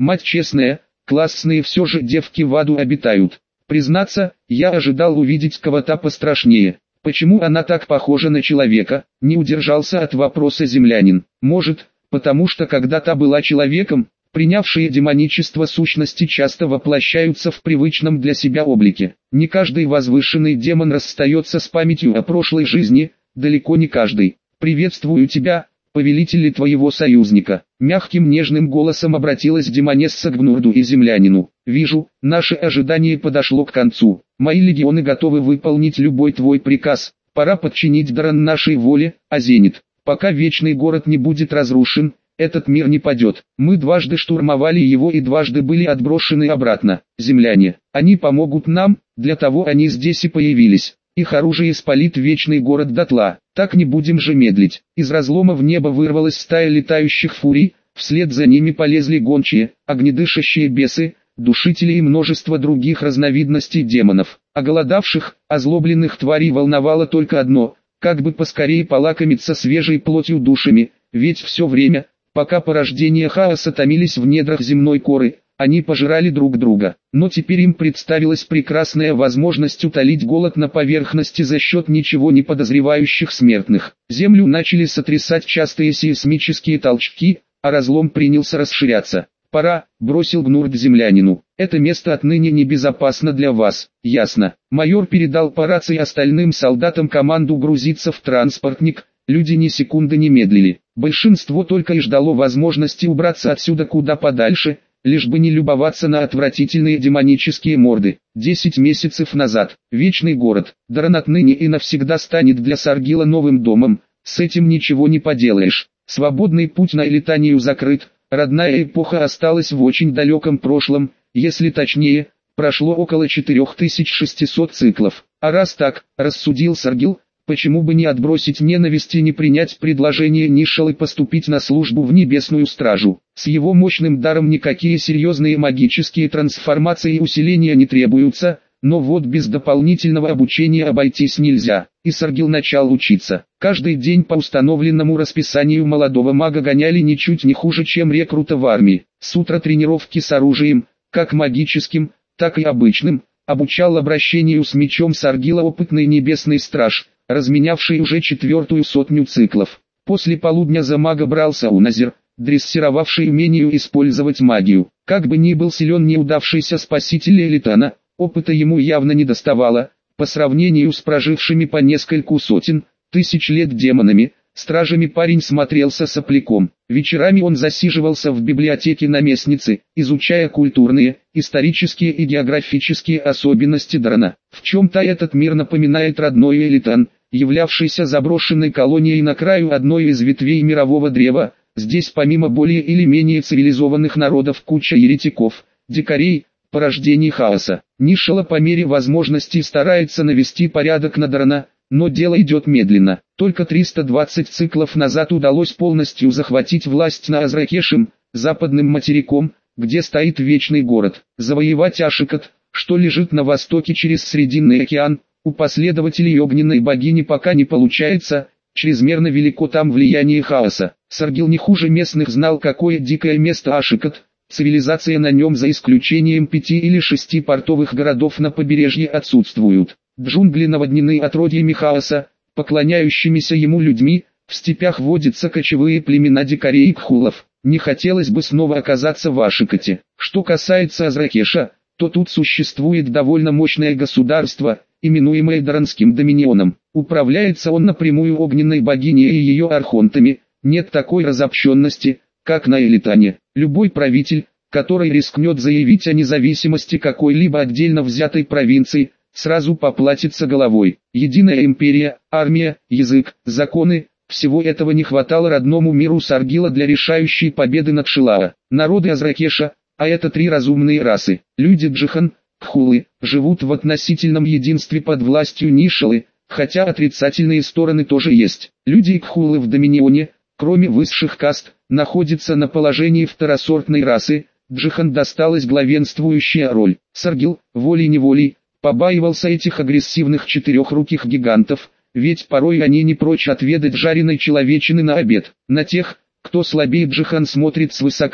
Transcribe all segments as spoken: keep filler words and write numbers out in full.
Мать честная, классные все же девки в аду обитают. Признаться, я ожидал увидеть кого-то пострашнее. Почему она так похожа на человека, не удержался от вопроса землянин. Может, потому что когда-то была человеком, принявшие демоничество сущности часто воплощаются в привычном для себя облике. Не каждый возвышенный демон расстается с памятью о прошлой жизни, далеко не каждый. «Приветствую тебя, повелитель твоего союзника», — мягким нежным голосом обратилась демонесса к Гнурду и землянину. «Вижу, наше ожидание подошло к концу. Мои легионы готовы выполнить любой твой приказ. Пора подчинить Даран нашей воле, а Зенит. Пока Вечный город не будет разрушен, этот мир не падет. Мы дважды штурмовали его и дважды были отброшены обратно. Земляне, они помогут нам, для того они здесь и появились. Их оружие спалит Вечный город дотла. Так не будем же медлить». Из разлома в небо вырвалась стая летающих фурий, вслед за ними полезли гончие, огнедышащие бесы, душители и множество других разновидностей демонов. Оголодавших, озлобленных тварей волновало только одно – как бы поскорее полакомиться свежей плотью душами, ведь все время, пока порождения хаоса томились в недрах земной коры, они пожирали друг друга. Но теперь им представилась прекрасная возможность утолить голод на поверхности за счет ничего не подозревающих смертных. Землю начали сотрясать частые сейсмические толчки, а разлом принялся расширяться. «Пора», — бросил Гнурд землянину. «Это место отныне небезопасно для вас». «Ясно». Майор передал по рации остальным солдатам команду грузиться в транспортник. Люди ни секунды не медлили. Большинство только и ждало возможности убраться отсюда куда подальше, лишь бы не любоваться на отвратительные демонические морды. Десять месяцев назад, Вечный город, Даран отныне и навсегда станет для Саргила новым домом, с этим ничего не поделаешь. Свободный путь на Элитанию закрыт, родная эпоха осталась в очень далеком прошлом, если точнее, прошло около четырёх тысяч шестисот циклов. А раз так, рассудил Саргил, почему бы не отбросить ненависть и не принять предложение Нишал и поступить на службу в Небесную Стражу. С его мощным даром никакие серьезные магические трансформации и усиления не требуются, но вот без дополнительного обучения обойтись нельзя. И Саргил начал учиться. Каждый день по установленному расписанию молодого мага гоняли ничуть не хуже, чем рекрута в армии. С утра тренировки с оружием, как магическим, так и обычным, обучал обращению с мечом Саргила опытный Небесный Страж, разменявший уже четвертую сотню циклов. После полудня за мага брался Уназир, дрессировавший умению использовать магию. Как бы ни был силен неудавшийся спаситель Элитана, опыта ему явно не доставало. По сравнению с прожившими по нескольку сотен, тысяч лет демонами, стражами парень смотрелся сопляком. Вечерами он засиживался в библиотеке наместницы, изучая культурные, исторические и географические особенности Дарана. В чем-то этот мир напоминает родной Элитан, являвшийся заброшенной колонией на краю одной из ветвей мирового древа. Здесь помимо более или менее цивилизованных народов куча еретиков, дикарей, порождений хаоса. Нишала по мере возможности старается навести порядок на Дарана, но дело идет медленно. Только триста двадцать циклов назад удалось полностью захватить власть на Азракешем, западным материком, где стоит Вечный город. Завоевать Ашикот, что лежит на востоке через Срединный океан, у последователей огненной богини пока не получается, чрезмерно велико там влияние хаоса. Саргил не хуже местных знал, какое дикое место Ашикот. Цивилизация на нем за исключением пяти или шести портовых городов на побережье отсутствуют. Джунгли наводнены отродьями хаоса, поклоняющимися ему людьми, в степях водятся кочевые племена дикарей и кхулов. Не хотелось бы снова оказаться в Ашикоте. Что касается Азракеша, то тут существует довольно мощное государство, именуемое Даранским доминионом. Управляется он напрямую огненной богиней и ее архонтами, нет такой разобщенности, как на Элитане. Любой правитель, который рискнет заявить о независимости какой-либо отдельно взятой провинции, сразу поплатится головой. Единая империя, армия, язык, законы – всего этого не хватало родному миру Саргила для решающей победы над Шилаа. Народы Азракеша, а это три разумные расы, люди Джихан, Кхулы, живут в относительном единстве под властью Нишалы, хотя отрицательные стороны тоже есть. Люди Кхулы в Доминионе, кроме высших каст, находятся на положении второсортной расы. Джихан досталась главенствующая роль. Саргил, волей-неволей, побаивался этих агрессивных четырехруких гигантов, ведь порой они не прочь отведать жареной человечины на обед. На тех, кто слабее Джихан смотрит свысока,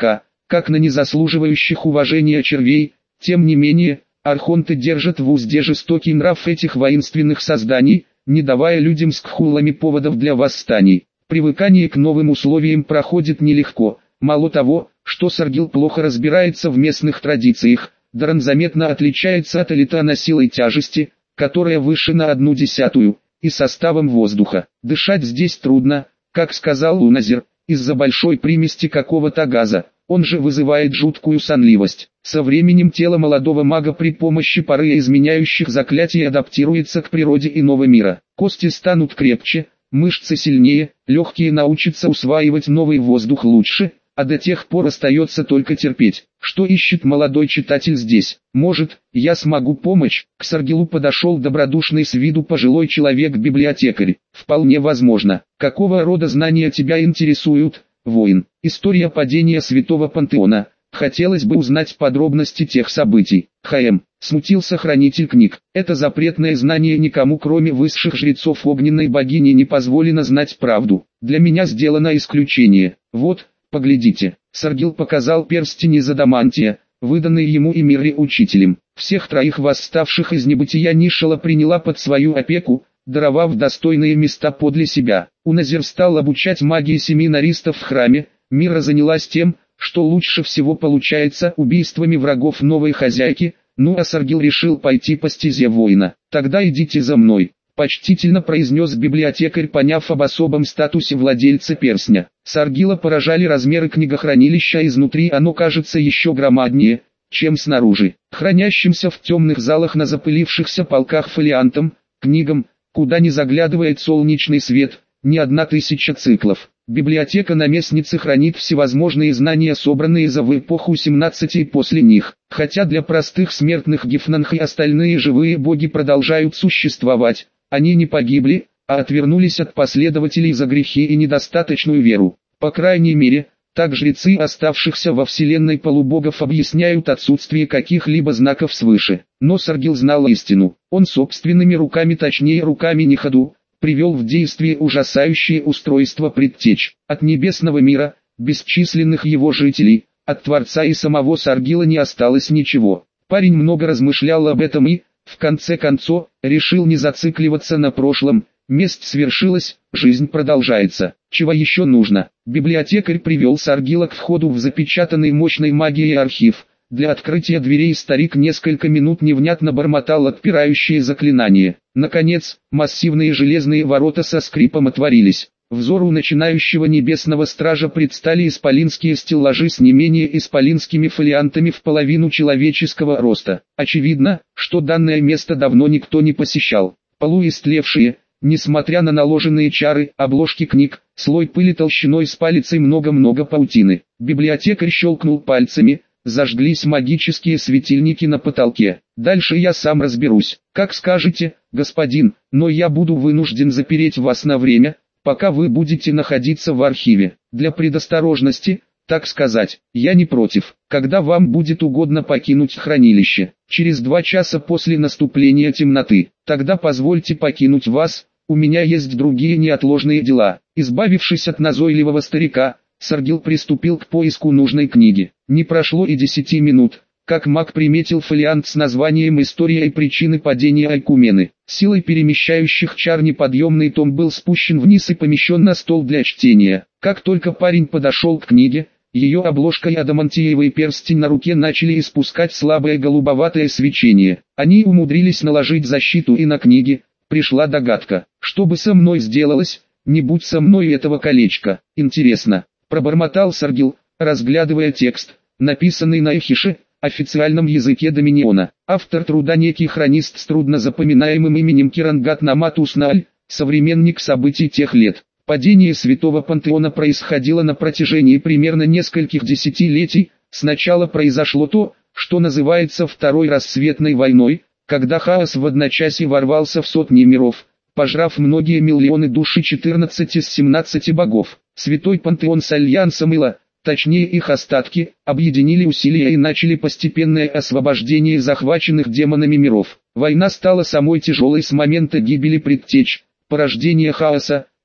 как на незаслуживающих уважения червей. Тем не менее, архонты держат в узде жестокий нрав этих воинственных созданий, не давая людям с кхулами поводов для восстаний. Привыкание к новым условиям проходит нелегко. Мало того, что Саргил плохо разбирается в местных традициях, Даран заметно отличается от Алитана силой тяжести, которая выше на одну десятую, и составом воздуха. Дышать здесь трудно, как сказал Уназир, из-за большой примеси какого-то газа. Он же вызывает жуткую сонливость. Со временем тело молодого мага при помощи пары изменяющих заклятий адаптируется к природе иного мира. Кости станут крепче, мышцы сильнее, легкие научатся усваивать новый воздух лучше, а до тех пор остается только терпеть. Что ищет молодой читатель здесь? Может, я смогу помочь? К Саргилу подошел добродушный с виду пожилой человек-библиотекарь. Вполне возможно. Какого рода знания тебя интересуют, воин? История падения Святого Пантеона. Хотелось бы узнать подробности тех событий. Хм, смутился хранитель книг. Это запретное знание никому, кроме высших жрецов огненной богини, не позволено знать правду. Для меня сделано исключение. Вот, поглядите. Саргил показал перстень из адамантия, выданный ему Эмири учителем. Всех троих восставших из небытия Нишала приняла под свою опеку, даровав достойные места подле себя. Уназир стал обучать магии семинаристов в храме. Мира занялась тем, что лучше всего получается, убийствами врагов новой хозяйки. Ну а Саргил решил пойти по стезе воина. Тогда идите за мной. Почтительно произнес библиотекарь, поняв об особом статусе владельца перстня. Саргила поражали размеры книгохранилища, изнутри оно кажется еще громаднее, чем снаружи. Хранящимся в темных залах на запылившихся полках фолиантам, книгам, куда не заглядывает солнечный свет, не одна тысяча циклов. Библиотека наместницы хранит всевозможные знания, собранные за в эпоху семнадцати и после них. Хотя для простых смертных Гифнанх и остальные живые боги продолжают существовать, они не погибли, а отвернулись от последователей за грехи и недостаточную веру. По крайней мере, так жрецы оставшихся во вселенной полубогов объясняют отсутствие каких-либо знаков свыше. Но Саргил знал истину. Он собственными руками, точнее руками Ниходу, привел в действие ужасающее устройство предтеч. От небесного мира, бесчисленных его жителей, от Творца и самого Саргила не осталось ничего. Парень много размышлял об этом и, в конце концов, решил не зацикливаться на прошлом. Месть свершилась, жизнь продолжается. Чего еще нужно? Библиотекарь привел Саргила к входу в запечатанный мощной магией архив. Для открытия дверей старик несколько минут невнятно бормотал отпирающие заклинания. Наконец, массивные железные ворота со скрипом отворились. Взору начинающего небесного стража предстали исполинские стеллажи с не менее исполинскими фолиантами в половину человеческого роста. Очевидно, что данное место давно никто не посещал. Полуистлевшие, несмотря на наложенные чары, обложки книг, слой пыли толщиной с палец и много-много паутины. Библиотекарь щелкнул пальцами. Зажглись магические светильники на потолке. Дальше я сам разберусь. Как скажете, господин, но я буду вынужден запереть вас на время, пока вы будете находиться в архиве. Для предосторожности, так сказать, я не против, когда вам будет угодно покинуть хранилище. Через два часа после наступления темноты. Тогда позвольте покинуть вас, у меня есть другие неотложные дела. Избавившись от назойливого старика, Саргил приступил к поиску нужной книги. Не прошло и десяти минут, как маг приметил фолиант с названием «История и причины падения Айкумены». Силой перемещающих чар неподъемный том был спущен вниз и помещен на стол для чтения. Как только парень подошел к книге, ее обложка и адамантиевый перстень на руке начали испускать слабое голубоватое свечение. Они умудрились наложить защиту и на книги. Пришла догадка, что бы со мной сделалось, не будь со мной этого колечка. Интересно. Пробормотал Саргил, разглядывая текст, написанный на эхише, официальном языке Доминиона. Автор труда некий хронист с труднозапоминаемым именем Кирангат Наматусналь, современник событий тех лет. Падение Святого Пантеона происходило на протяжении примерно нескольких десятилетий. Сначала произошло то, что называется Второй рассветной войной, когда хаос в одночасье ворвался в сотни миров, пожрав многие миллионы души четырнадцати из семнадцати богов. Святой Пантеон с Альянсом Ила, точнее их остатки, объединили усилия и начали постепенное освобождение захваченных демонами миров. Война стала самой тяжелой с момента гибели предтеч, порождения хаоса,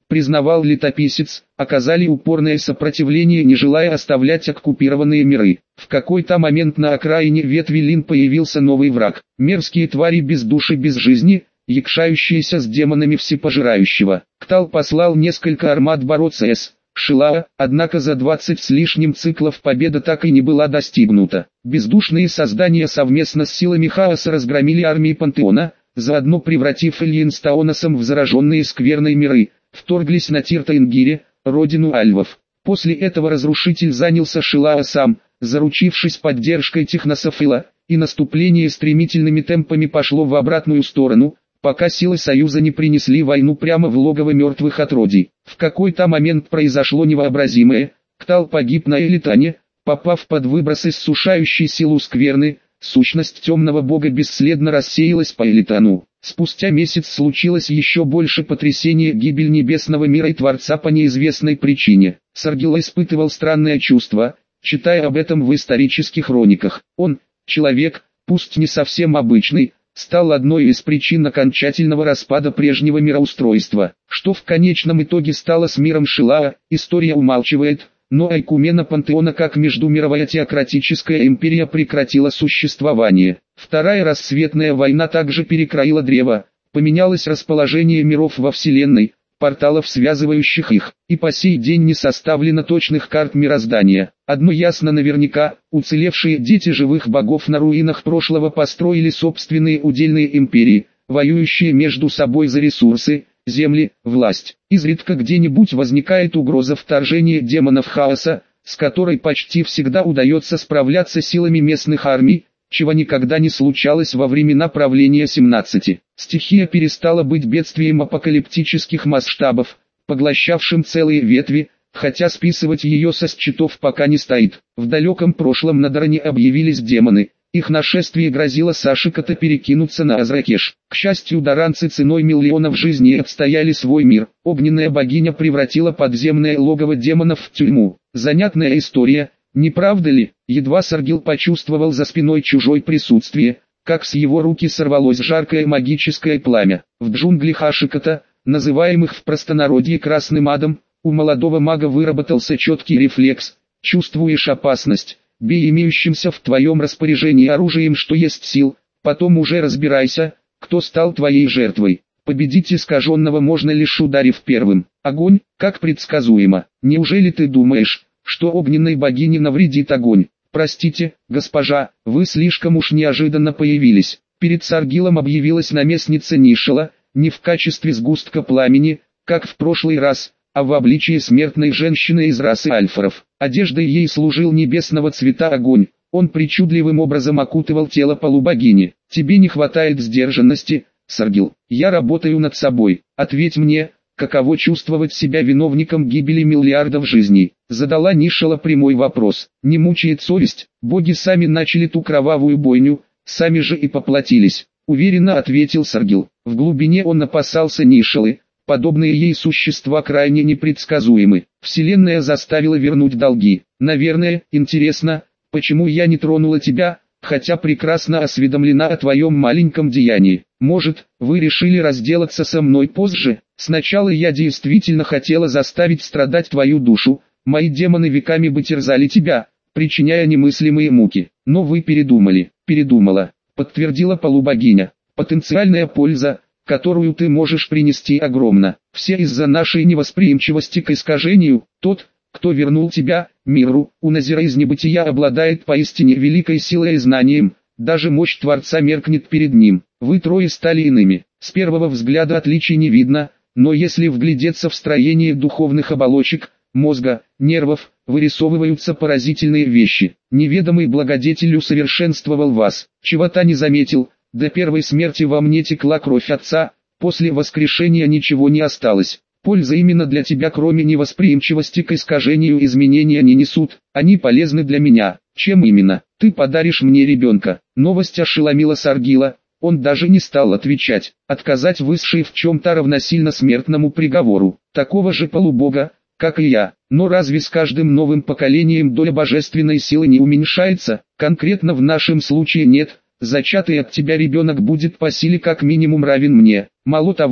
признавал летописец, оказали упорное сопротивление, не желая оставлять оккупированные миры. В какой-то момент на окраине ветви Лин появился новый враг. Мерзкие твари без души, без жизни, якшающиеся с демонами всепожирающего. Ктал послал несколько армат бороться с Шилаа, однако за двадцать с лишним циклов победа так и не была достигнута. Бездушные создания совместно с силами хаоса разгромили армии Пантеона, заодно превратив Эльин с Таоносом в зараженные скверной миры, вторглись на Тиртаингире, родину альвов. После этого разрушитель занялся Шилаа сам, заручившись поддержкой технософила, и наступление стремительными темпами пошло в обратную сторону, пока силы Союза не принесли войну прямо в логово мертвых отродий. В какой-то момент произошло невообразимое, Ктал погиб на Элитане, попав под выброс иссушающей силу скверны, сущность темного бога бесследно рассеялась по Элитану. Спустя месяц случилось еще больше потрясение, гибель небесного мира и Творца по неизвестной причине. Саргил испытывал странное чувство, читая об этом в исторических хрониках. Он, человек, пусть не совсем обычный, стал одной из причин окончательного распада прежнего мироустройства. Что в конечном итоге стало с миром Шилаа, история умалчивает, но Айкумена Пантеона как междумировая теократическая империя прекратила существование. Вторая рассветная война также перекроила древо, поменялось расположение миров во Вселенной, порталов, связывающих их, и по сей день не составлено точных карт мироздания. Одно ясно наверняка, уцелевшие дети живых богов на руинах прошлого построили собственные удельные империи, воюющие между собой за ресурсы, земли, власть. Изредка где-нибудь возникает угроза вторжения демонов хаоса, с которой почти всегда удается справляться силами местных армий, чего никогда не случалось во времена правления семнадцати. Стихия перестала быть бедствием апокалиптических масштабов, поглощавшим целые ветви, хотя списывать ее со счетов пока не стоит. В далеком прошлом на Даране объявились демоны, их нашествие грозило Сашиката перекинуться на Азракеш. К счастью, даранцы ценой миллионов жизней отстояли свой мир, огненная богиня превратила подземное логово демонов в тюрьму. Занятная история, не правда ли? Едва Саргил почувствовал за спиной чужое присутствие, как с его руки сорвалось жаркое магическое пламя. В джунглях Ашиката, называемых в простонародье Красным Адом, у молодого мага выработался четкий рефлекс: чувствуешь опасность, бей имеющимся в твоем распоряжении оружием, что есть сил, потом уже разбирайся, кто стал твоей жертвой. Победить искаженного можно лишь ударив первым. Огонь, как предсказуемо. Неужели ты думаешь, что огненной богине навредит огонь? Простите, госпожа, вы слишком уж неожиданно появились. Перед Саргилом объявилась наместница Нишала, не в качестве сгустка пламени, как в прошлый раз, а в обличии смертной женщины из расы альфаров. Одеждой ей служил небесного цвета огонь, он причудливым образом окутывал тело полубогини. Тебе не хватает сдержанности, Саргил. Я работаю над собой. Ответь мне, каково чувствовать себя виновником гибели миллиардов жизней? Задала Нишала прямой вопрос. Не мучает совесть? Боги сами начали ту кровавую бойню, сами же и поплатились. Уверенно ответил Саргил. В глубине он опасался Нишалы. Подобные ей существа крайне непредсказуемы. Вселенная заставила вернуть долги. Наверное, интересно, почему я не тронула тебя, хотя прекрасно осведомлена о твоем маленьком деянии. Может, вы решили разделаться со мной позже? Сначала я действительно хотела заставить страдать твою душу, мои демоны веками бы терзали тебя, причиняя немыслимые муки. Но вы передумали. Передумала, подтвердила полубогиня. Потенциальная польза, которую ты можешь принести, огромна. Все из-за нашей невосприимчивости к искажению. Тот, кто вернул тебя, миру, у Назира из небытия, обладает поистине великой силой и знанием, даже мощь Творца меркнет перед ним. Вы трое стали иными. С первого взгляда отличий не видно, но если вглядеться в строение духовных оболочек, мозга, нервов, вырисовываются поразительные вещи. Неведомый благодетель усовершенствовал вас. Чего-то не заметил. До первой смерти во мне текла кровь отца, после воскрешения ничего не осталось. Пользы именно для тебя, кроме невосприимчивости к искажению, изменения не несут, они полезны для меня. Чем именно? Ты подаришь мне ребенка. Новость ошеломила Саргила, он даже не стал отвечать. Отказать высшей в чем-то равносильно смертному приговору. Такого же полубога, как и я. Но разве с каждым новым поколением доля божественной силы не уменьшается? Конкретно в нашем случае нет. Зачатый от тебя ребенок будет по силе как минимум равен мне. Мало того,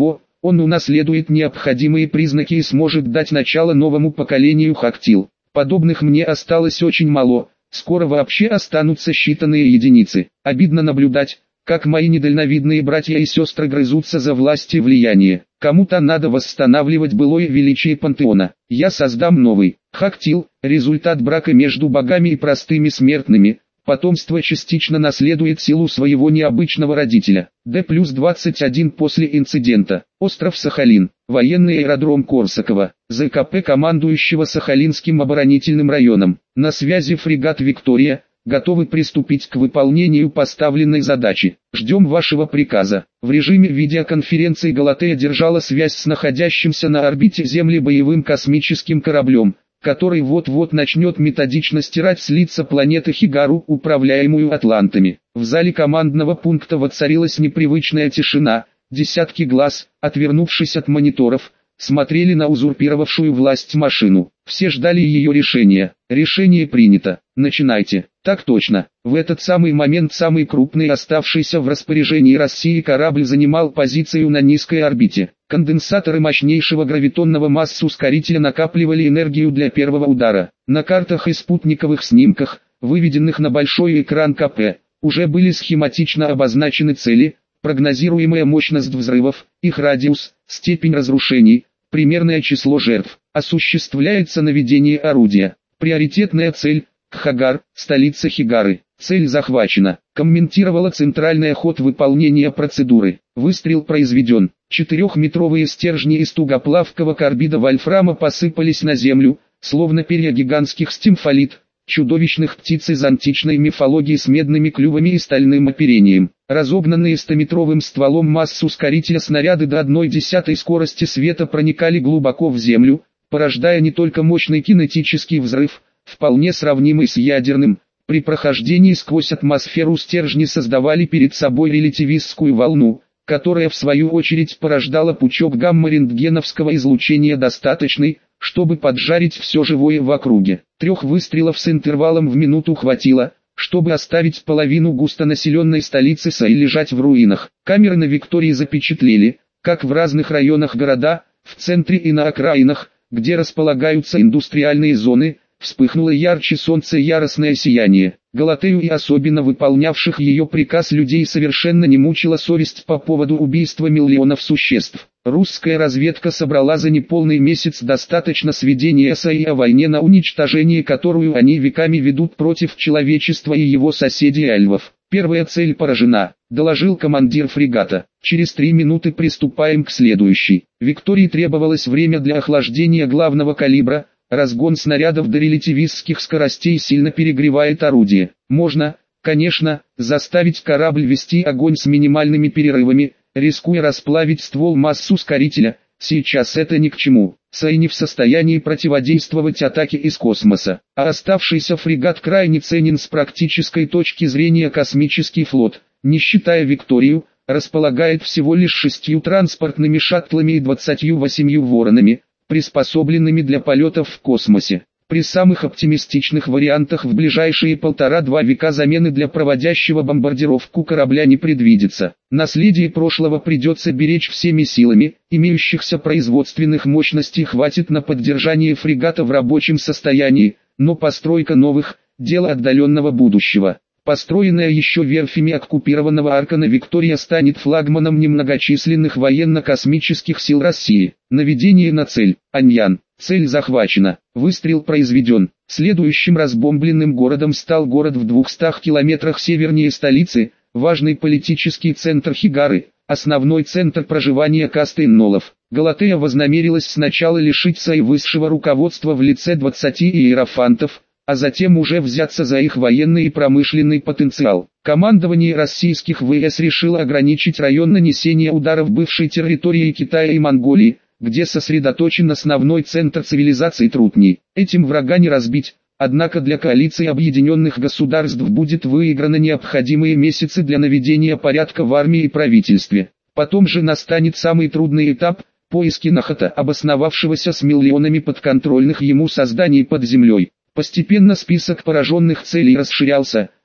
Он унаследует необходимые признаки и сможет дать начало новому поколению Хактил. Подобных мне осталось очень мало, скоро вообще останутся считанные единицы. Обидно наблюдать, как мои недальновидные братья и сестры грызутся за власть и влияние. Кому-то надо восстанавливать былое величие пантеона. Я создам новый. Хактил, результат брака между богами и простыми смертными. Потомство частично наследует силу своего необычного родителя. Д плюс двадцать один после инцидента. Остров Сахалин. Военный аэродром Корсакова. ЗКП командующего Сахалинским оборонительным районом. На связи фрегат «Виктория». Готовы приступить к выполнению поставленной задачи. Ждем вашего приказа. В режиме видеоконференции Галатея держала связь с находящимся на орбите Земли боевым космическим кораблем, который вот-вот начнет методично стирать с лица планеты Хигару, управляемую атлантами. В зале командного пункта воцарилась непривычная тишина. Десятки глаз, отвернувшись от мониторов, смотрели на узурпировавшую власть машину. Все ждали ее решения. Решение принято. Начинайте. Так точно. В этот самый момент самый крупный оставшийся в распоряжении России корабль занимал позицию на низкой орбите. Конденсаторы мощнейшего гравитонного масс-ускорителя накапливали энергию для первого удара. На картах и спутниковых снимках, выведенных на большой экран КП, уже были схематично обозначены цели, прогнозируемая мощность взрывов, их радиус, степень разрушений, примерное число жертв. Осуществляется наведение орудия. Приоритетная цель – Кхагар, столица Хигары. Цель захвачена. Комментировала центральный ход выполнения процедуры. Выстрел произведен. Четырехметровые стержни из тугоплавкого карбида вольфрама посыпались на землю, словно перья гигантских стимфолит, чудовищных птиц из античной мифологии с медными клювами и стальным оперением. Разогнанные стометровым стволом масс-ускорителя снаряды до одной десятой скорости света проникали глубоко в землю, порождая не только мощный кинетический взрыв, вполне сравнимый с ядерным. При прохождении сквозь атмосферу стержни создавали перед собой релятивистскую волну, которая в свою очередь порождала пучок гамма-рентгеновского излучения достаточный, чтобы поджарить все живое в округе. Трех выстрелов с интервалом в минуту хватило, чтобы оставить половину густонаселенной столицы Саи лежать в руинах. Камеры на Виктории запечатлели, как в разных районах города, в центре и на окраинах, где располагаются индустриальные зоны, вспыхнуло ярче солнца яростное сияние. Галатею и особенно выполнявших ее приказ людей совершенно не мучила совесть по поводу убийства миллионов существ. Русская разведка собрала за неполный месяц достаточно сведений САИ о войне, на уничтожение которую они веками ведут против человечества и его соседей альвов. Первая цель поражена, доложил командир фрегата. Через три минуты приступаем к следующей. Виктории требовалось время для охлаждения главного калибра. Разгон снарядов до релятивистских скоростей сильно перегревает орудие. Можно, конечно, заставить корабль вести огонь с минимальными перерывами, рискуя расплавить ствол масс-ускорителя. Сейчас это ни к чему. САИ не в состоянии противодействовать атаке из космоса. А оставшийся фрегат крайне ценен с практической точки зрения. Космический флот, не считая Викторию, располагает всего лишь шестью транспортными шаттлами и двадцатью восемью воронами, приспособленными для полетов в космосе. При самых оптимистичных вариантах в ближайшие полтора-два века замены для проводящего бомбардировку корабля не предвидится. Наследие прошлого придется беречь всеми силами, имеющихся производственных мощностей хватит на поддержание фрегата в рабочем состоянии, но постройка новых – дело отдаленного будущего. Построенная еще верфями оккупированного Аркана Виктория станет флагманом немногочисленных военно-космических сил России. Наведение на цель. Аньян. Цель захвачена. Выстрел произведен. Следующим разбомбленным городом стал город в двухстах километрах севернее столицы, важный политический центр Хигары, основной центр проживания касты иннолов. Галатея вознамерилась сначала лишить САИ высшего руководства в лице двадцати иерофантов, а затем уже взяться за их военный и промышленный потенциал. Командование российских ВС решило ограничить район нанесения ударов бывшей территории Китая и Монголии, где сосредоточен основной центр цивилизации Трутни. Этим врага не разбить, однако для коалиции объединенных государств будет выиграно необходимые месяцы для наведения порядка в армии и правительстве. Потом же настанет самый трудный этап – поиски Нахата, обосновавшегося с миллионами подконтрольных ему созданий под землей. Постепенно список пораженных целей расширялся,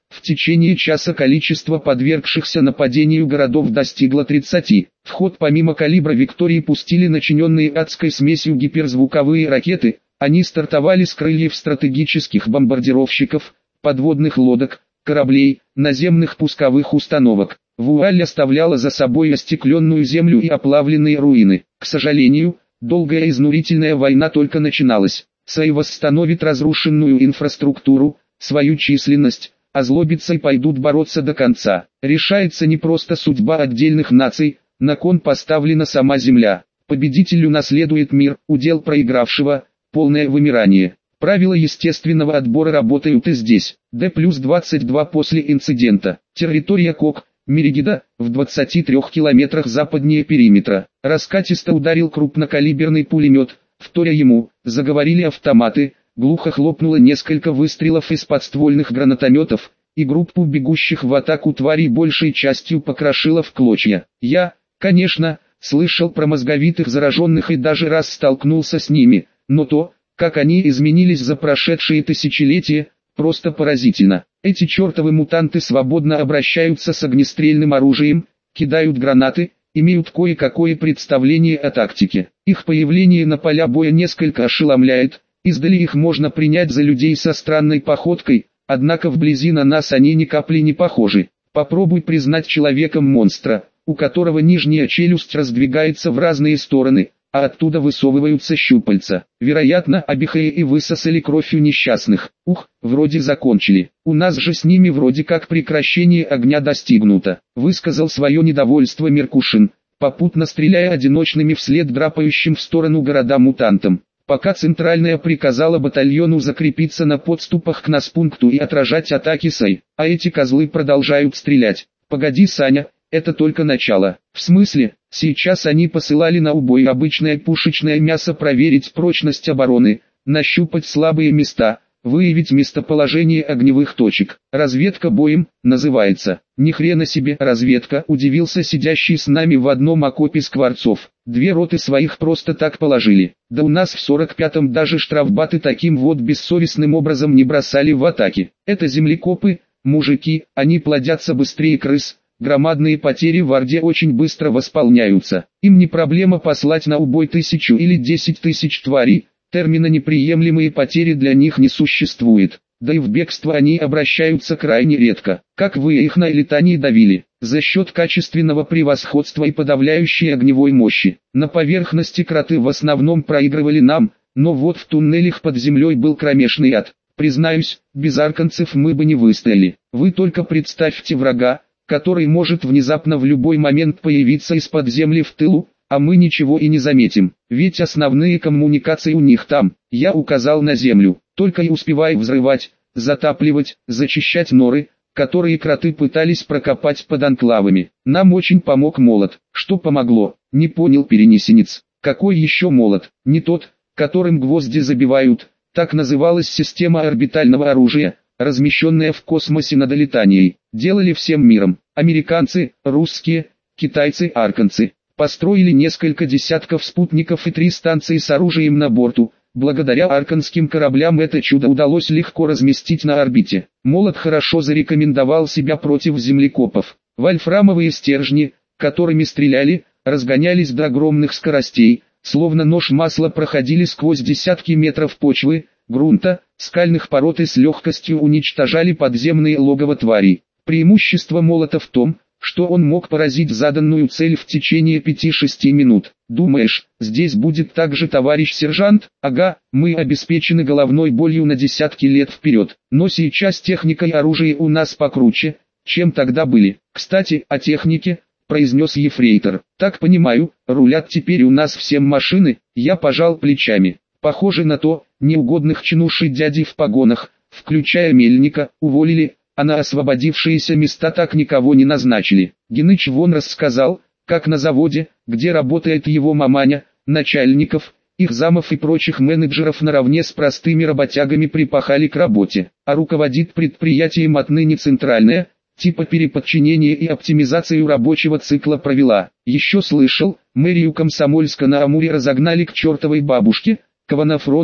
В течение часа количество подвергшихся нападению городов достигло тридцати. В ход помимо калибра Виктории пустили начиненные адской смесью гиперзвуковые ракеты. Они стартовали с крыльев стратегических бомбардировщиков, подводных лодок, кораблей, наземных пусковых установок. Вуаль оставляла за собой остекленную землю и оплавленные руины. К сожалению, долгая изнурительная война только начиналась. Сай восстановит разрушенную инфраструктуру, свою численность, озлобятся и пойдут бороться до конца. Решается не просто судьба отдельных наций, на кон поставлена сама земля. Победителю наследует мир, удел проигравшего, полное вымирание. Правила естественного отбора работают и здесь. Д плюс двадцать два после инцидента. Территория Кок, Меригида, в двадцати трёх километрах западнее периметра. Раскатисто ударил крупнокалиберный пулемет, вторя ему, заговорили автоматы, глухо хлопнуло несколько выстрелов из подствольных гранатометов, и группу бегущих в атаку тварей большей частью покрошило в клочья. Я, конечно, слышал про мозговитых зараженных и даже раз столкнулся с ними, но то, как они изменились за прошедшие тысячелетия, просто поразительно. Эти чертовы мутанты свободно обращаются с огнестрельным оружием, кидают гранаты, имеют кое-какое представление о тактике. Их появление на поля боя несколько ошеломляет, издали их можно принять за людей со странной походкой, однако вблизи на нас они ни капли не похожи. Попробуй признать человеком монстра, у которого нижняя челюсть раздвигается в разные стороны, а оттуда высовываются щупальца. Вероятно, обихая и высосали кровь у несчастных. Ух, вроде закончили. У нас же с ними вроде как прекращение огня достигнуто. Высказал свое недовольство Меркушин, попутно стреляя одиночными вслед драпающим в сторону города-мутантам. Пока Центральная приказала батальону закрепиться на подступах к наспункту и отражать атаки Сай, а эти козлы продолжают стрелять. Погоди, Саня. Это только начало. В смысле, сейчас они посылали на убой обычное пушечное мясо проверить прочность обороны, нащупать слабые места, выявить местоположение огневых точек. Разведка боем, называется. Ни хрена себе разведка, удивился сидящий с нами в одном окопе Скворцов. Две роты своих просто так положили. Да у нас в сорок пятом даже штрафбаты таким вот бессовестным образом не бросали в атаки. Это землекопы, мужики, они плодятся быстрее крыс. Громадные потери в Орде очень быстро восполняются. Им не проблема послать на убой тысячу или десять тысяч тварей, термина неприемлемые потери для них не существует. Да и в бегство они обращаются крайне редко. Как вы их на Элитании давили? За счет качественного превосходства и подавляющей огневой мощи. На поверхности кроты в основном проигрывали нам, но вот в туннелях под землей был кромешный ад. Признаюсь, без арканцев мы бы не выстояли. Вы только представьте врага, который может внезапно в любой момент появиться из-под земли в тылу, а мы ничего и не заметим, ведь основные коммуникации у них там. Я указал на землю, только и успевай взрывать, затапливать, зачищать норы, которые кроты пытались прокопать под анклавами. Нам очень помог молот. Что помогло? Не понял перенесенец. Какой еще молот? Не тот, которым гвозди забивают. Так называлась система орбитального оружия, размещенная в космосе над Элитанией. Делали всем миром. Американцы, русские, китайцы, арканцы. Построили несколько десятков спутников и три станции с оружием на борту. Благодаря арканским кораблям это чудо удалось легко разместить на орбите. Молот хорошо зарекомендовал себя против землекопов. Вольфрамовые стержни, которыми стреляли, разгонялись до огромных скоростей, словно нож масла проходили сквозь десятки метров почвы, грунта, скальных пород и с легкостью уничтожали подземные логово тварей. Преимущество молота в том, что он мог поразить заданную цель в течение пяти-шести минут. Думаешь, здесь будет так же, товарищ сержант? Ага, мы обеспечены головной болью на десятки лет вперед. Но сейчас техника и оружие у нас покруче, чем тогда были. Кстати, о технике, произнес ефрейтор. Так понимаю, рулят теперь у нас всем машины. Я пожал плечами. Похоже на то, неугодных чинушей дяди в погонах, включая Мельника, уволили, а на освободившиеся места так никого не назначили. Геныч вон рассказал, как на заводе, где работает его маманя, начальников, их замов и прочих менеджеров наравне с простыми работягами припахали к работе, а руководит предприятием отныне центральное, типа переподчинения и оптимизацию рабочего цикла провела. Еще слышал, мэрию Комсомольска на Амуре разогнали к чертовой бабушке, кого на фронт,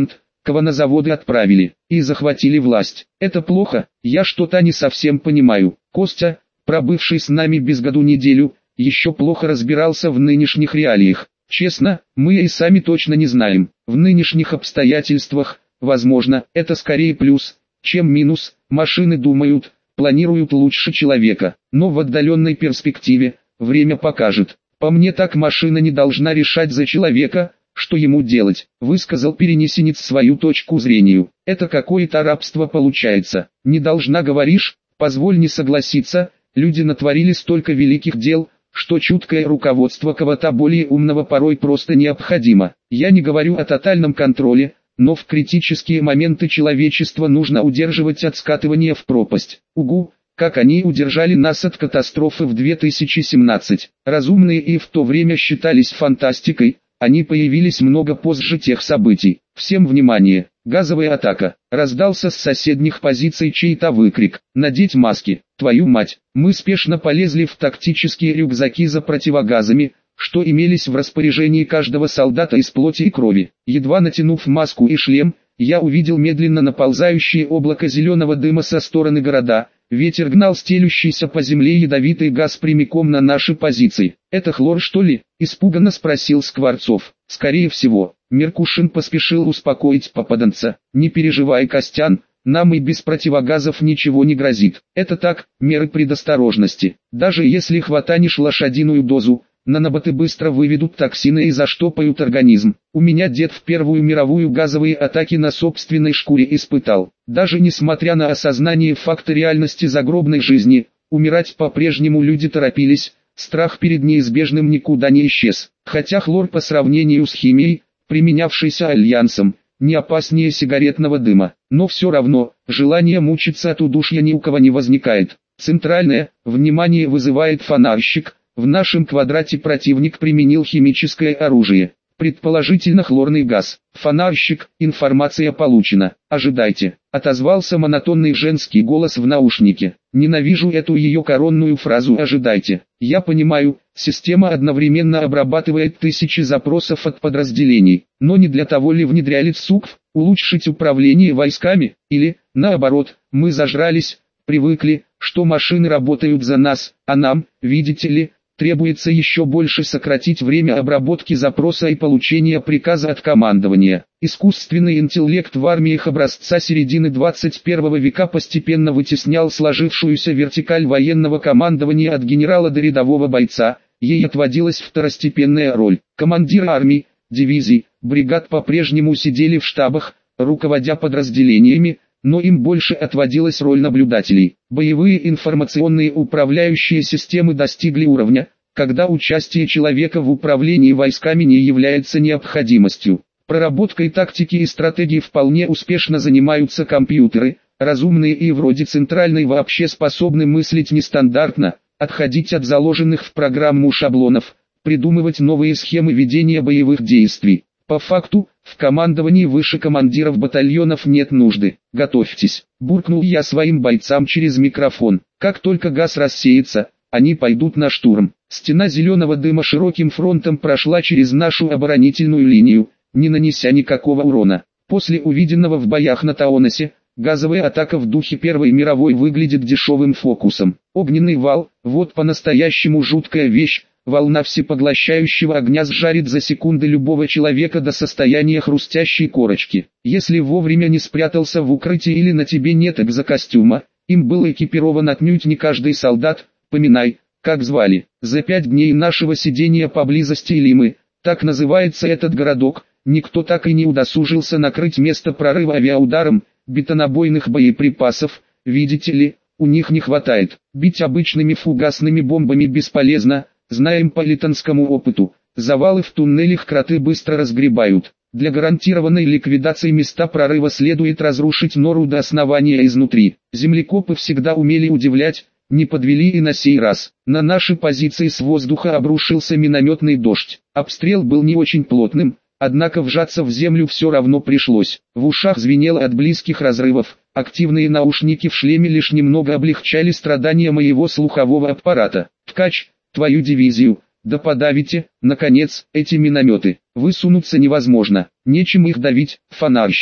кого на заводы отправили, и захватили власть. Это плохо, я что-то не совсем понимаю. Костя, пробывший с нами без году неделю, еще плохо разбирался в нынешних реалиях. Честно, мы и сами точно не знаем. В нынешних обстоятельствах, возможно, это скорее плюс, чем минус. Машины думают, планируют лучше человека, но в отдаленной перспективе, время покажет. По мне, так машина не должна решать за человека, что ему делать, высказал перенесенец свою точку зрения. Это какое-то рабство получается. Не должна, говоришь? Позволь не согласиться, люди натворили столько великих дел, что чуткое руководство кого-то более умного порой просто необходимо. Я не говорю о тотальном контроле, но в критические моменты человечество нужно удерживать от скатывания в пропасть. Угу, как они удержали нас от катастрофы в две тысячи семнадцатом. Разумные и в то время считались фантастикой, они появились много позже тех событий. Всем внимание! Газовая атака. Раздался с соседних позиций чей-то выкрик. Надеть маски. Твою мать! Мы спешно полезли в тактические рюкзаки за противогазами, что имелись в распоряжении каждого солдата из плоти и крови. Едва натянув маску и шлем, я увидел медленно наползающее облако зеленого дыма со стороны города. Ветер гнал стелющийся по земле ядовитый газ прямиком на наши позиции. «Это хлор, что ли?» – испуганно спросил Скворцов. «Скорее всего». Меркушин поспешил успокоить попаданца. «Не переживай, Костян, нам и без противогазов ничего не грозит. Это так, меры предосторожности. Даже если хватанешь лошадиную дозу, наноботы быстро выведут токсины и заштопают организм. У меня дед в Первую мировую газовые атаки на собственной шкуре испытал. Даже несмотря на осознание факта реальности загробной жизни, умирать по-прежнему люди торопились, страх перед неизбежным никуда не исчез. Хотя хлор по сравнению с химией, применявшейся Альянсом, не опаснее сигаретного дыма. Но все равно, желание мучиться от удушья ни у кого не возникает. Центральное внимание вызывает фонарщик. В нашем квадрате противник применил химическое оружие, предположительно хлорный газ. Фонарщик, информация получена. Ожидайте, отозвался монотонный женский голос в наушнике. Ненавижу эту ее коронную фразу «ожидайте». Я понимаю, система одновременно обрабатывает тысячи запросов от подразделений, но не для того ли внедряли ЦУКФ, улучшить управление войсками, или, наоборот, мы зажрались, привыкли, что машины работают за нас, а нам, видите ли, требуется еще больше сократить время обработки запроса и получения приказа от командования. Искусственный интеллект в армиях образца середины двадцать первого века постепенно вытеснял сложившуюся вертикаль военного командования от генерала до рядового бойца, ей отводилась второстепенная роль. Командиры армий, дивизий, бригад по-прежнему сидели в штабах, руководя подразделениями, но им больше отводилась роль наблюдателей. Боевые информационные управляющие системы достигли уровня, когда участие человека в управлении войсками не является необходимостью. Проработкой тактики и стратегии вполне успешно занимаются компьютеры, разумные и вроде центральной вообще способны мыслить нестандартно, отходить от заложенных в программу шаблонов, придумывать новые схемы ведения боевых действий. По факту, в командовании выше командиров батальонов нет нужды. Готовьтесь, буркнул я своим бойцам через микрофон. Как только газ рассеется, они пойдут на штурм. Стена зеленого дыма широким фронтом прошла через нашу оборонительную линию, не нанеся никакого урона. После увиденного в боях на Таоносе, газовая атака в духе Первой мировой выглядит дешевым фокусом. Огненный вал, вот по-настоящему жуткая вещь. Волна всепоглощающего огня сжарит за секунды любого человека до состояния хрустящей корочки. Если вовремя не спрятался в укрытии или на тебе нет экзокостюма, им был экипирован отнюдь не каждый солдат, поминай, как звали. За пять дней нашего сидения поблизости Лимы, так называется этот городок, никто так и не удосужился накрыть место прорыва авиаударом, бетонобойных боеприпасов, видите ли, у них не хватает. Бить обычными фугасными бомбами бесполезно. Знаем по литонскому опыту, завалы в туннелях кроты быстро разгребают. Для гарантированной ликвидации места прорыва следует разрушить нору до основания изнутри. Землекопы всегда умели удивлять, не подвели и на сей раз. На наши позиции с воздуха обрушился минометный дождь. Обстрел был не очень плотным, однако вжаться в землю все равно пришлось. В ушах звенело от близких разрывов, активные наушники в шлеме лишь немного облегчали страдания моего слухового аппарата. Ткач, твою дивизию, да подавите, наконец, эти минометы. Высунуться невозможно, нечем их давить. Фонарщик,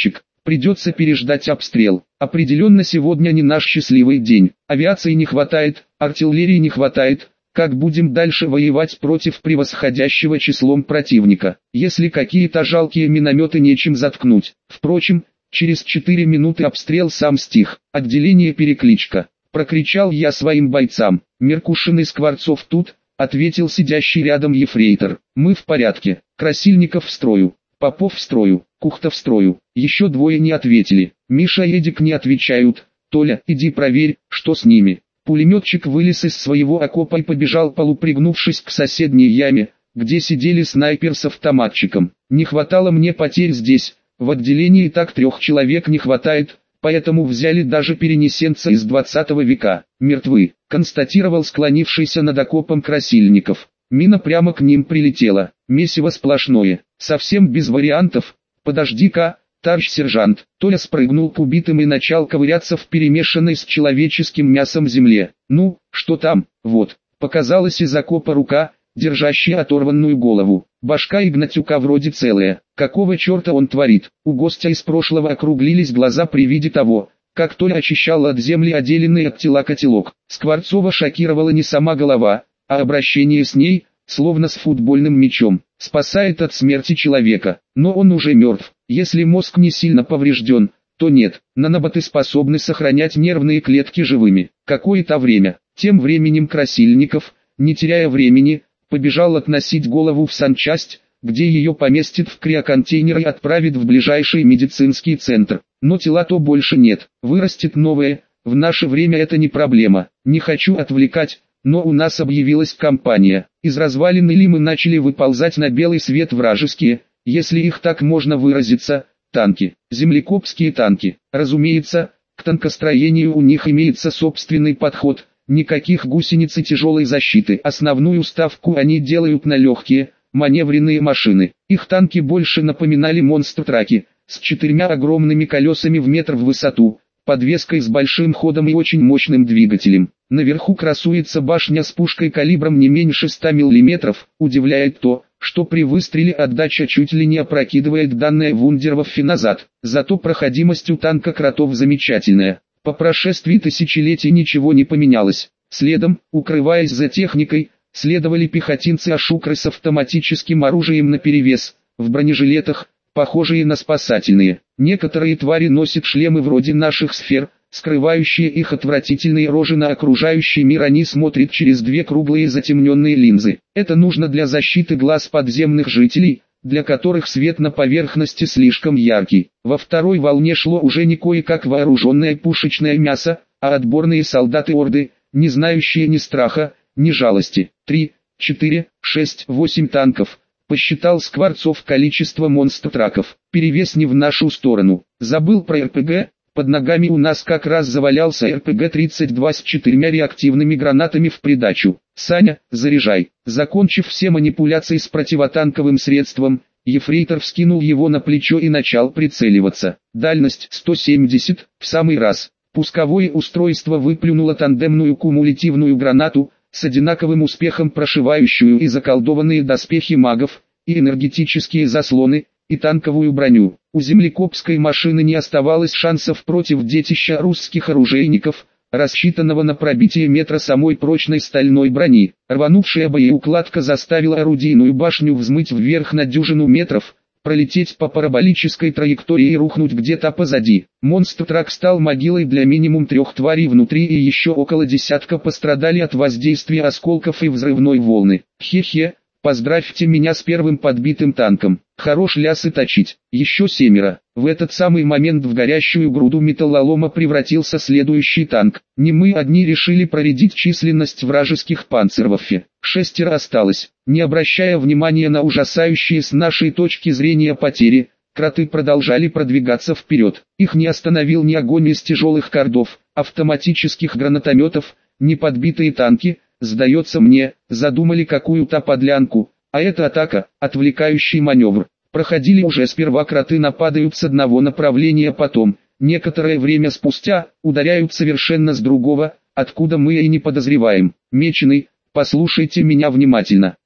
Придется переждать обстрел. Определенно сегодня не наш счастливый день. Авиации не хватает, артиллерии не хватает. Как будем дальше воевать против превосходящего числом противника, если какие-то жалкие минометы нечем заткнуть? Впрочем, через четыре минуты обстрел сам стих. Отделение перекличка. Прокричал я своим бойцам. Меркушин и Скворцов тут, ответил сидящий рядом ефрейтор. Мы в порядке. Красильников в строю. Попов в строю. Кухта в строю. Еще двое не ответили. Миша и Эдик не отвечают. Толя, иди проверь, что с ними. Пулеметчик вылез из своего окопа и побежал, полупригнувшись к соседней яме, где сидели снайпер с автоматчиком. Не хватало мне потерь здесь, в отделении так трех человек не хватает, поэтому взяли даже перенесенца из двадцатого века. Мертвы, констатировал склонившийся над окопом Красильников. Мина прямо к ним прилетела, месиво сплошное, совсем без вариантов. Подожди-ка, товарищ сержант. Толя спрыгнул к убитым и начал ковыряться в перемешанной с человеческим мясом земле. Ну, что там? Вот, показалась из окопа рука, держащая оторванную голову. Башка Игнатюка вроде целая. Какого черта он творит? У гостя из прошлого округлились глаза при виде того, как Толя очищал от земли отделенный от тела котелок. Скворцова шокировала не сама голова, а обращение с ней, словно с футбольным мячом. Спасает от смерти человека, но он уже мертв. Если мозг не сильно поврежден, то нет. Наноботы способны сохранять нервные клетки живыми. Какое-то время. Тем временем Красильников, не теряя времени, побежал относить голову в санчасть, где ее поместят в криоконтейнер и отправят в ближайший медицинский центр. Но тела-то больше нет. Вырастет новое. В наше время это не проблема. Не хочу отвлекать. Но у нас объявилась компания. Из развалины Лимы начали выползать на белый свет вражеские, если их так можно выразиться, танки. Землекопские танки. Разумеется, к танкостроению у них имеется собственный подход. Никаких гусениц и тяжелой защиты. Основную ставку они делают на легкие, маневренные машины. Их танки больше напоминали монстр-траки, с четырьмя огромными колесами в метр в высоту, подвеской с большим ходом и очень мощным двигателем. Наверху красуется башня с пушкой калибром не меньше ста миллиметров. Удивляет то, что при выстреле отдача чуть ли не опрокидывает данное вундерваффе назад. Зато проходимость у танка Кротов замечательная. По прошествии тысячелетий ничего не поменялось. Следом, укрываясь за техникой, следовали пехотинцы-ашукры с автоматическим оружием наперевес, в бронежилетах, похожие на спасательные. Некоторые твари носят шлемы вроде наших сфер, скрывающие их отвратительные рожи. На окружающий мир они смотрят через две круглые затемненные линзы. Это нужно для защиты глаз подземных жителей, для которых свет на поверхности слишком яркий. Во второй волне шло уже не кое-как вооруженное пушечное мясо, а отборные солдаты Орды, не знающие ни страха, ни жалости. Три, четыре, шесть, восемь танков. Посчитал Скворцов количество монстр-траков. Перевес не в нашу сторону. Забыл про эр пэ гэ. Под ногами у нас как раз завалялся эр пэ гэ тридцать два с четырьмя реактивными гранатами в придачу. «Саня, заряжай». Закончив все манипуляции с противотанковым средством, ефрейтор вскинул его на плечо и начал прицеливаться. Дальность сто семьдесят, в самый раз. Пусковое устройство выплюнуло тандемную кумулятивную гранату, с одинаковым успехом прошивающую и заколдованные доспехи магов, и энергетические заслоны, и танковую броню. У землекопской машины не оставалось шансов против детища русских оружейников, рассчитанного на пробитие метра самой прочной стальной брони. Рванувшая боеукладка заставила орудийную башню взмыть вверх на дюжину метров, пролететь по параболической траектории и рухнуть где-то позади. Монстр-трак стал могилой для минимум трех тварей внутри, и еще около десятка пострадали от воздействия осколков и взрывной волны. Хе-хе, поздравьте меня с первым подбитым танком. Хорош лясы точить. Еще семеро. В этот самый момент в горящую груду металлолома превратился следующий танк. Не мы одни решили проредить численность вражеских панцерваффе. Шестеро осталось. Не обращая внимания на ужасающие с нашей точки зрения потери, кроты продолжали продвигаться вперед. Их не остановил ни огонь из тяжелых кардов, автоматических гранатометов, ни подбитые танки. Сдается мне, задумали какую-то подлянку, а это атака, отвлекающий маневр. Проходили уже сперва кроты, нападают с одного направления, потом, некоторое время спустя, ударяют совершенно с другого, откуда мы и не подозреваем. Меченый, послушайте меня внимательно.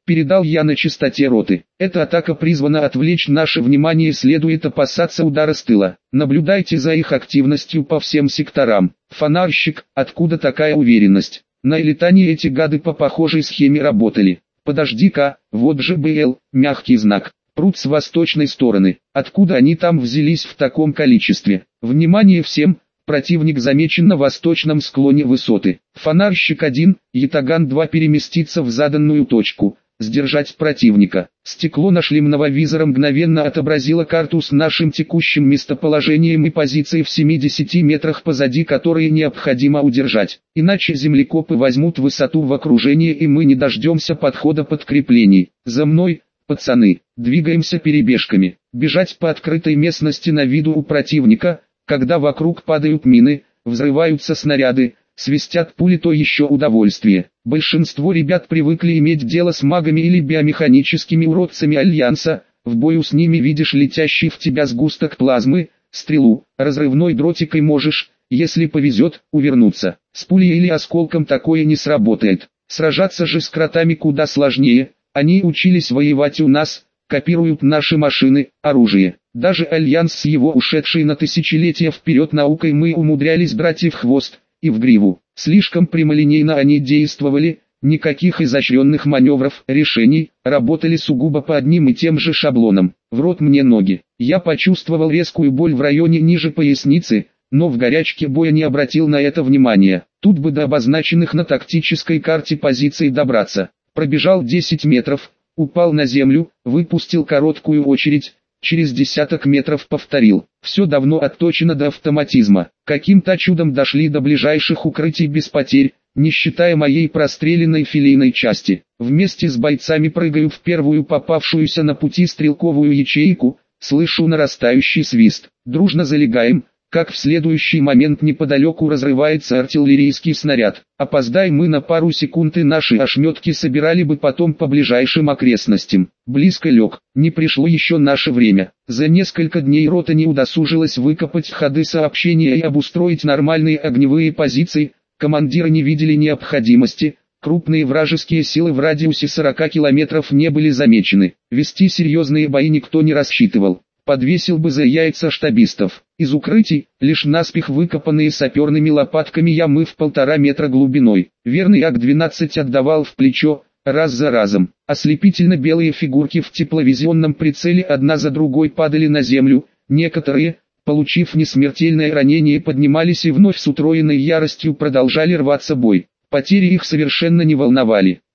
передал я на частоте роты. Эта атака призвана отвлечь наше внимание, следует опасаться удара с тыла. Наблюдайте за их активностью по всем секторам. Фонарщик, откуда такая уверенность? На Элитане эти гады по похожей схеме работали. Подожди-ка, вот же БЛ, мягкий знак. Прут с восточной стороны. Откуда они там взялись в таком количестве? Внимание всем! Противник замечен на восточном склоне высоты. Фонарщик один, Ятаган два переместится в заданную точку. Сдержать противника. Стекло на шлемного визора мгновенно отобразило карту с нашим текущим местоположением и позицией в семидесяти метрах позади, которые необходимо удержать. Иначе землекопы возьмут высоту в окружение и мы не дождемся подхода подкреплений. За мной, пацаны, двигаемся перебежками. Бежать по открытой местности на виду у противника, когда вокруг падают мины, взрываются снаряды, свистят пули, то еще удовольствие. Большинство ребят привыкли иметь дело с магами или биомеханическими уродцами Альянса, в бою с ними видишь летящий в тебя сгусток плазмы, стрелу, разрывной дротик и можешь, если повезет, увернуться. С пулей или осколком такое не сработает. Сражаться же с кротами куда сложнее, они учились воевать у нас, копируют наши машины, оружие. Даже Альянс с его ушедшей на тысячелетия вперед наукой мы умудрялись брать и в хвост, и в гриву. Слишком прямолинейно они действовали, никаких изощренных маневров, решений, работали сугубо по одним и тем же шаблонам. В рот мне ноги. Я почувствовал резкую боль в районе ниже поясницы, но в горячке боя не обратил на это внимания. Тут бы до обозначенных на тактической карте позиций добраться. Пробежал десять метров, упал на землю, выпустил короткую очередь. Через десяток метров повторил. Все давно отточено до автоматизма. Каким-то чудом дошли до ближайших укрытий без потерь, не считая моей простреленной филейной части. Вместе с бойцами прыгаю в первую попавшуюся на пути стрелковую ячейку, слышу нарастающий свист. Дружно залегаем, как в следующий момент неподалеку разрывается артиллерийский снаряд. Опоздай мы на пару секунд и наши ошметки собирали бы потом по ближайшим окрестностям. Близко лег, не пришло еще наше время. За несколько дней рота не удосужилась выкопать ходы сообщения и обустроить нормальные огневые позиции, командиры не видели необходимости, крупные вражеские силы в радиусе сорока километров не были замечены. Вести серьезные бои никто не рассчитывал. Подвесил бы за яйца штабистов. Из укрытий, лишь наспех выкопанные саперными лопатками ямы в полтора метра глубиной. Верный ак двенадцать отдавал в плечо, раз за разом. Ослепительно белые фигурки в тепловизионном прицеле одна за другой падали на землю, некоторые, получив несмертельное ранение, поднимались и вновь с утроенной яростью продолжали рваться бой. Потери их совершенно не волновали.